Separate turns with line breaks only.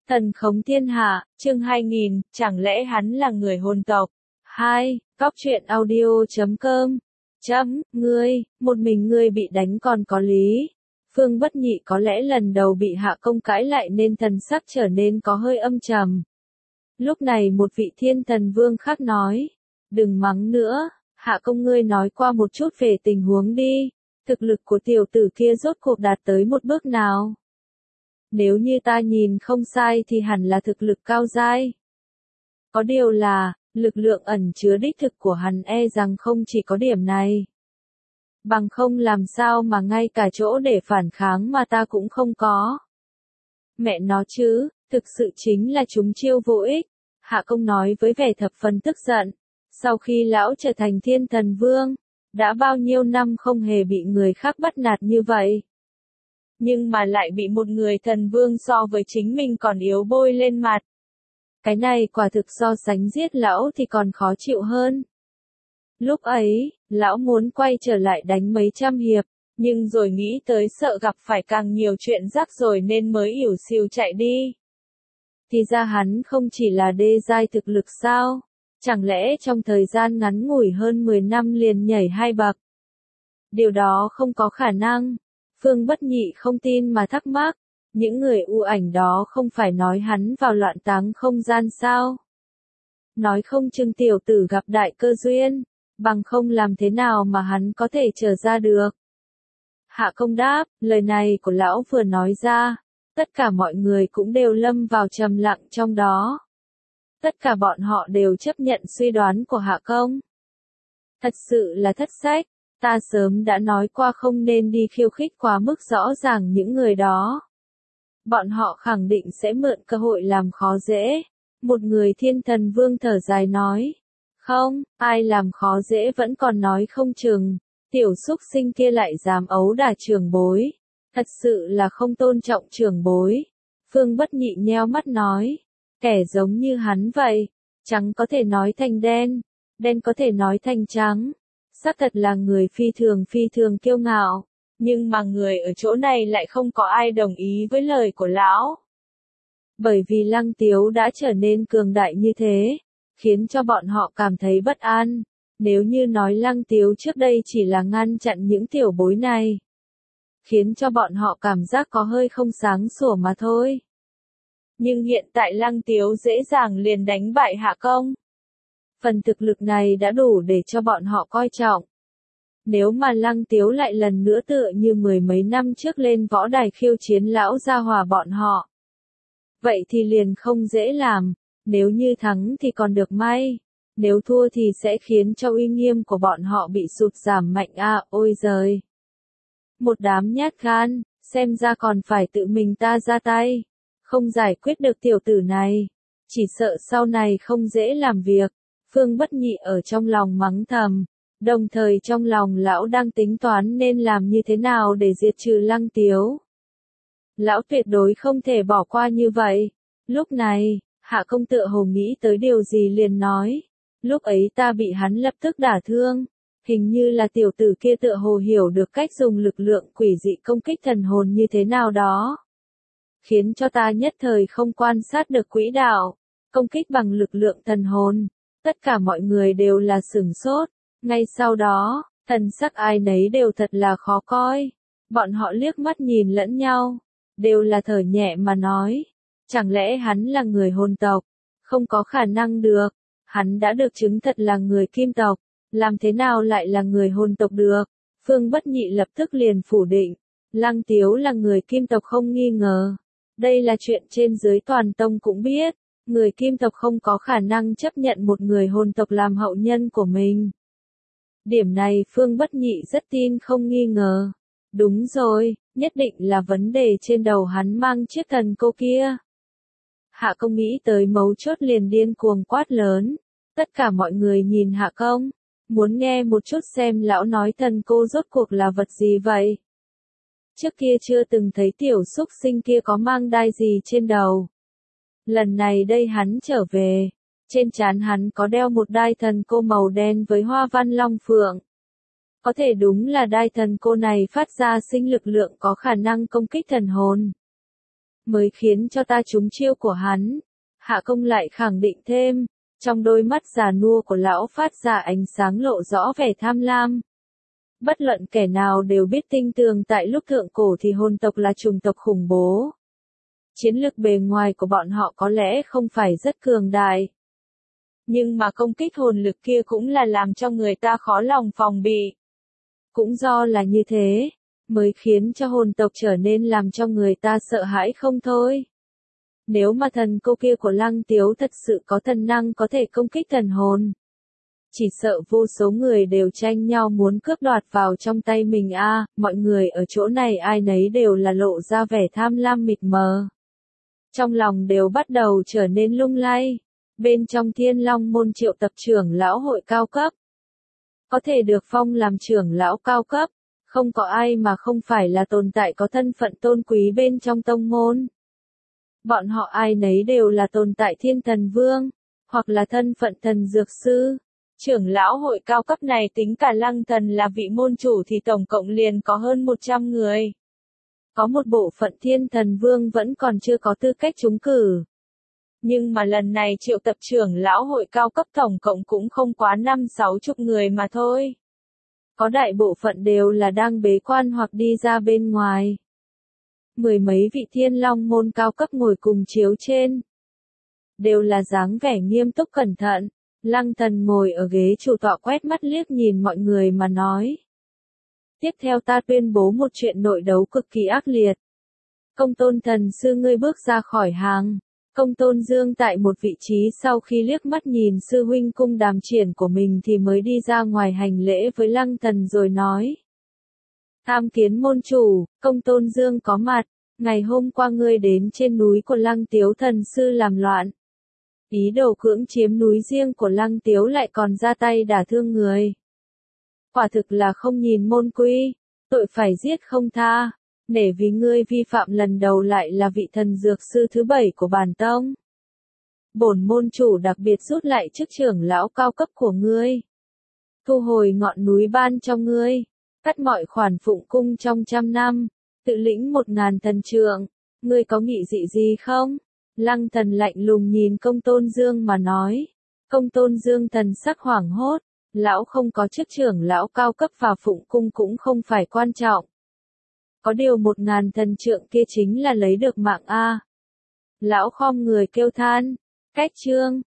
Thần khống thiên hạ, chương 2000, chẳng lẽ hắn là người hồn tộc? 2. Góc truyện audio.com. Ngươi, một mình ngươi bị đánh còn có lý. Phương Bất Nhị có lẽ lần đầu bị Hạ Công cãi lại nên thần sắc trở nên có hơi âm trầm. Lúc này một vị thiên thần vương khác nói, đừng mắng nữa, Hạ Công ngươi nói qua một chút về tình huống đi, thực lực của tiểu tử kia rốt cuộc đạt tới một bước nào? Nếu như ta nhìn không sai thì hẳn là thực lực cao giai. Có điều là, lực lượng ẩn chứa đích thực của hắn e rằng không chỉ có điểm này. Bằng không làm sao mà ngay cả chỗ để phản kháng mà ta cũng không có. Mẹ nó chứ, thực sự chính là chúng chiêu vô ích. Hạ Công nói với vẻ thập phần tức giận. Sau khi lão trở thành thiên thần vương, đã bao nhiêu năm không hề bị người khác bắt nạt như vậy. Nhưng mà lại bị một người thần vương so với chính mình còn yếu bôi lên mặt. Cái này quả thực so sánh giết lão thì còn khó chịu hơn. Lúc ấy, lão muốn quay trở lại đánh mấy trăm hiệp, nhưng rồi nghĩ tới sợ gặp phải càng nhiều chuyện rắc rồi nên mới ỉu xìu chạy đi. Thì ra hắn không chỉ là đê giai thực lực sao? Chẳng lẽ trong thời gian ngắn ngủi hơn 10 năm liền nhảy 2 bậc? Điều đó không có khả năng. Phương Bất Nhị không tin mà thắc mắc, những người u ảnh đó không phải nói hắn vào loạn táng không gian sao? Nói không chừng tiểu tử gặp đại cơ duyên, bằng không làm thế nào mà hắn có thể trở ra được? Hạ Công đáp, lời này của lão vừa nói ra, tất cả mọi người cũng đều lâm vào trầm lặng trong đó. Tất cả bọn họ đều chấp nhận suy đoán của Hạ Công. Thật sự là thất sách. Ta sớm đã nói qua không nên đi khiêu khích quá mức rõ ràng những người đó. Bọn họ khẳng định sẽ mượn cơ hội làm khó dễ. Một người thiên thần vương thở dài nói. Không, ai làm khó dễ vẫn còn nói không chừng. Tiểu súc sinh kia lại dám ấu đả trưởng bối. Thật sự là không tôn trọng trưởng bối. Phương Bất Nhị nheo mắt nói. Kẻ giống như hắn vậy. Trắng có thể nói thành đen. Đen có thể nói thành trắng. Xác thật là người phi thường kiêu ngạo, nhưng mà người ở chỗ này lại không có ai đồng ý với lời của lão. Bởi vì Lăng Tiếu đã trở nên cường đại như thế, khiến cho bọn họ cảm thấy bất an. Nếu như nói Lăng Tiếu trước đây chỉ là ngăn chặn những tiểu bối này, khiến cho bọn họ cảm giác có hơi không sáng sủa mà thôi. Nhưng hiện tại Lăng Tiếu dễ dàng liền đánh bại Hạ Công. Phần thực lực này đã đủ để cho bọn họ coi trọng. Nếu mà Lăng Tiếu lại lần nữa tựa như 10 mấy năm trước lên võ đài khiêu chiến lão gia hỏa bọn họ, vậy thì liền không dễ làm. Nếu như thắng thì còn được may, nếu thua thì sẽ khiến cho uy nghiêm của bọn họ bị sụt giảm mạnh ôi giời. Một đám nhát gan, xem ra còn phải tự mình ta ra tay, không giải quyết được tiểu tử này, chỉ sợ sau này không dễ làm việc. Phương Bất Nhị ở trong lòng mắng thầm, đồng thời trong lòng lão đang tính toán nên làm như thế nào để diệt trừ Lăng Tiếu. Lão tuyệt đối không thể bỏ qua như vậy. Lúc này, Hạ Công tựa hồ nghĩ tới điều gì liền nói, lúc ấy ta bị hắn lập tức đả thương, hình như là tiểu tử kia tựa hồ hiểu được cách dùng lực lượng quỷ dị công kích thần hồn như thế nào đó, khiến cho ta nhất thời không quan sát được quỹ đạo, công kích bằng lực lượng thần hồn. Tất cả mọi người đều là sửng sốt, ngay sau đó, thần sắc ai nấy đều thật là khó coi. Bọn họ liếc mắt nhìn lẫn nhau, đều là thở nhẹ mà nói, chẳng lẽ hắn là người hồn tộc? Không có khả năng được, hắn đã được chứng thật là người kim tộc, làm thế nào lại là người hồn tộc được? Phương Bất Nhị lập tức liền phủ định, Lăng Tiếu là người kim tộc không nghi ngờ. Đây là chuyện trên dưới toàn tông cũng biết. Người kim tộc không có khả năng chấp nhận một người hồn tộc làm hậu nhân của mình. Điểm này Phương Bất Nhị rất tin không nghi ngờ. Đúng rồi, nhất định là vấn đề trên đầu hắn mang chiếc thần cô kia. Hạ Công nghĩ tới mấu chốt liền điên cuồng quát lớn. Tất cả mọi người nhìn Hạ Công, muốn nghe một chút xem lão nói thần cô rốt cuộc là vật gì vậy. Trước kia chưa từng thấy tiểu súc sinh kia có mang đai gì trên đầu. Lần này đây hắn trở về, trên trán hắn có đeo một đai thần cô màu đen với hoa văn long phượng. Có thể đúng là đai thần cô này phát ra sinh lực lượng có khả năng công kích thần hồn. mới khiến cho ta trúng chiêu của hắn. Hạ Công lại khẳng định thêm, trong đôi mắt già nua của lão phát ra ánh sáng lộ rõ vẻ tham lam. Bất luận kẻ nào đều biết tinh tường tại lúc thượng cổ thì hồn tộc là chủng tộc khủng bố. Chiến lực bề ngoài của bọn họ có lẽ không phải rất cường đại. Nhưng mà công kích hồn lực kia cũng là làm cho người ta khó lòng phòng bị. Cũng do là như thế, mới khiến cho hồn tộc trở nên làm cho người ta sợ hãi không thôi. Nếu mà thần cô kia của Lăng Tiếu thật sự có thần năng có thể công kích thần hồn, chỉ sợ vô số người đều tranh nhau muốn cướp đoạt vào trong tay mình a. Mọi người ở chỗ này ai nấy đều là lộ ra vẻ tham lam mịt mờ. Trong lòng đều bắt đầu trở nên lung lay. Bên trong Thiên Long môn triệu tập trưởng lão hội cao cấp, có thể được phong làm trưởng lão cao cấp, không có ai mà không phải là tồn tại có thân phận tôn quý bên trong tông môn. Bọn họ ai nấy đều là tồn tại thiên thần vương, hoặc là thân phận thần dược sư. Trưởng lão hội cao cấp này tính cả Lăng Thần là vị môn chủ thì tổng cộng liền có hơn 100 người. Có một bộ phận thiên thần vương vẫn còn chưa có tư cách trúng cử. Nhưng mà lần này triệu tập trưởng lão hội cao cấp tổng cộng cũng không quá 50-60 người mà thôi. Có đại bộ phận đều là đang bế quan hoặc đi ra bên ngoài. Mười mấy vị Thiên Long môn cao cấp ngồi cùng chiếu trên. Đều là dáng vẻ nghiêm túc cẩn thận. Lăng Thần ngồi ở ghế chủ tọa quét mắt liếc nhìn mọi người mà nói. Tiếp theo ta tuyên bố một chuyện nội đấu cực kỳ ác liệt. Công Tôn thần sư ngươi bước ra khỏi hàng. Công Tôn Dương tại một vị trí sau khi liếc mắt nhìn sư huynh cung đàm triển của mình thì mới đi ra ngoài hành lễ với Lăng Thần rồi nói. Tham kiến môn chủ, Công Tôn Dương có mặt, ngày hôm qua ngươi đến trên núi của Lăng Tiếu thần sư làm loạn. Ý đồ cưỡng chiếm núi riêng của Lăng Tiếu lại còn ra tay đả thương người. Quả thực là không nhìn môn quy, tội phải giết không tha. Nể vì ngươi vi phạm lần đầu lại là vị thần dược sư thứ 7 của bản tông. Bổn môn chủ đặc biệt rút lại chức trưởng lão cao cấp của ngươi. Thu hồi ngọn núi ban cho ngươi. Cắt mọi khoản phụng cung trong 100 năm. Tự lĩnh 1000 thần trượng. Ngươi có nghị dị gì không? Lăng Thần lạnh lùng nhìn Công Tôn Dương mà nói. Công Tôn Dương thần sắc hoảng hốt. Lão không có chức trưởng lão cao cấp và phụng cung cũng không phải quan trọng. Có điều 1000 thần trượng kia chính là lấy được mạng a. Lão khom người kêu than. Cách chương.